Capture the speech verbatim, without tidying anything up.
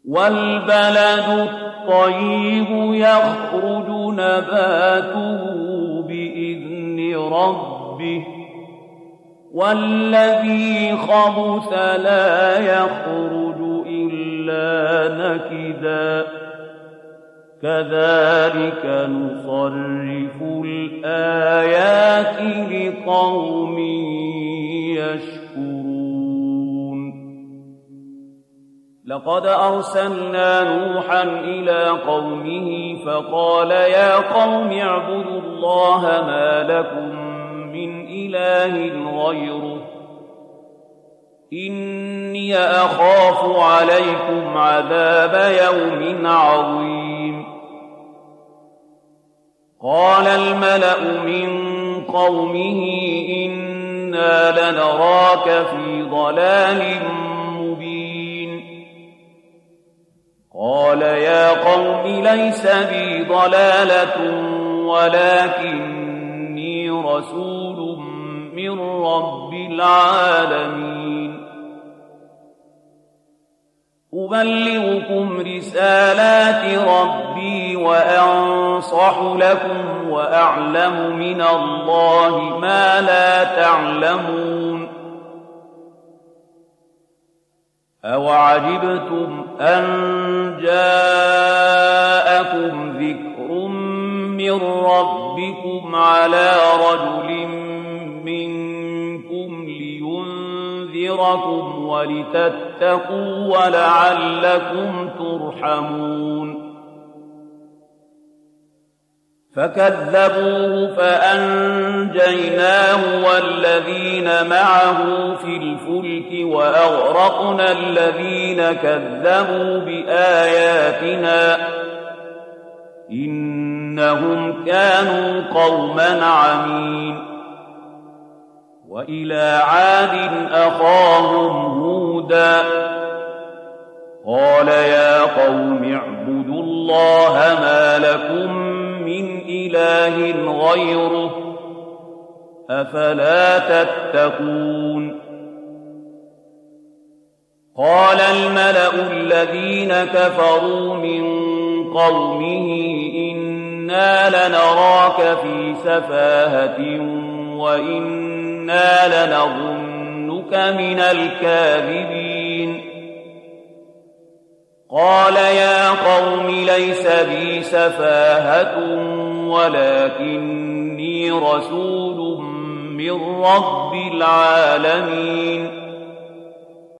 وَالْبَلَدُ الطَّيِّبُ يَخْرُجُ نَبَاتُهُ بِإِذْنِ رَبِّهِ وَالَّذِي خَبُثَ لَا يَخْرُجُ إِلَّا نَكِدًا كَذَلِكَ نُصَرِّفُ الْآيَاتِ لِقَوْمٍ يَشْكُرُونَ لقد أرسلنا نوحا إلى قومه فقال يا قوم اعبدوا الله ما لكم من إله غيره إني أخاف عليكم عذاب يوم عظيم قال الملأ من قومه إنا لنراك في ضلال قال يا قوم ليس بي ضلالة ولكني رسول من رب العالمين أبلغكم رسالات ربي وأنصح لكم وأعلم من الله ما لا تعلمون أَوَعَجِبْتُمْ أَن جَاءَكُمْ ذِكْرٌ مِّن رَّبِّكُمْ عَلَىٰ رَجُلٍ مِّنكُمْ لِيُنذِرَكُمْ وَلِتَتَّقُوا وَلَعَلَّكُمْ تُرْحَمُونَ فَكَذَّبُوهُ فَأَنجَيْنَاهُ وَالَّذِينَ معه في الْفُلْكِ وَأَغْرَقْنَا الَّذِينَ كَذَّبُوا بِآيَاتِنَا إِنَّهُمْ كَانُوا قَوْمًا عَمِينَ وَإِلَىٰ عَادٍ أَخَاهُمْ هُودًا قَالَ يَا قَوْمِ اعْبُدُوا اللَّهَ مَا لَكُم من إله غيره أفلا تتقون قال الملأ الذين كفروا من قومه إنا لنراك في سفاهة وإنا لنظنك من الكاذبين قال يا قوم ليس بي سفاهة ولكني رسول من رب العالمين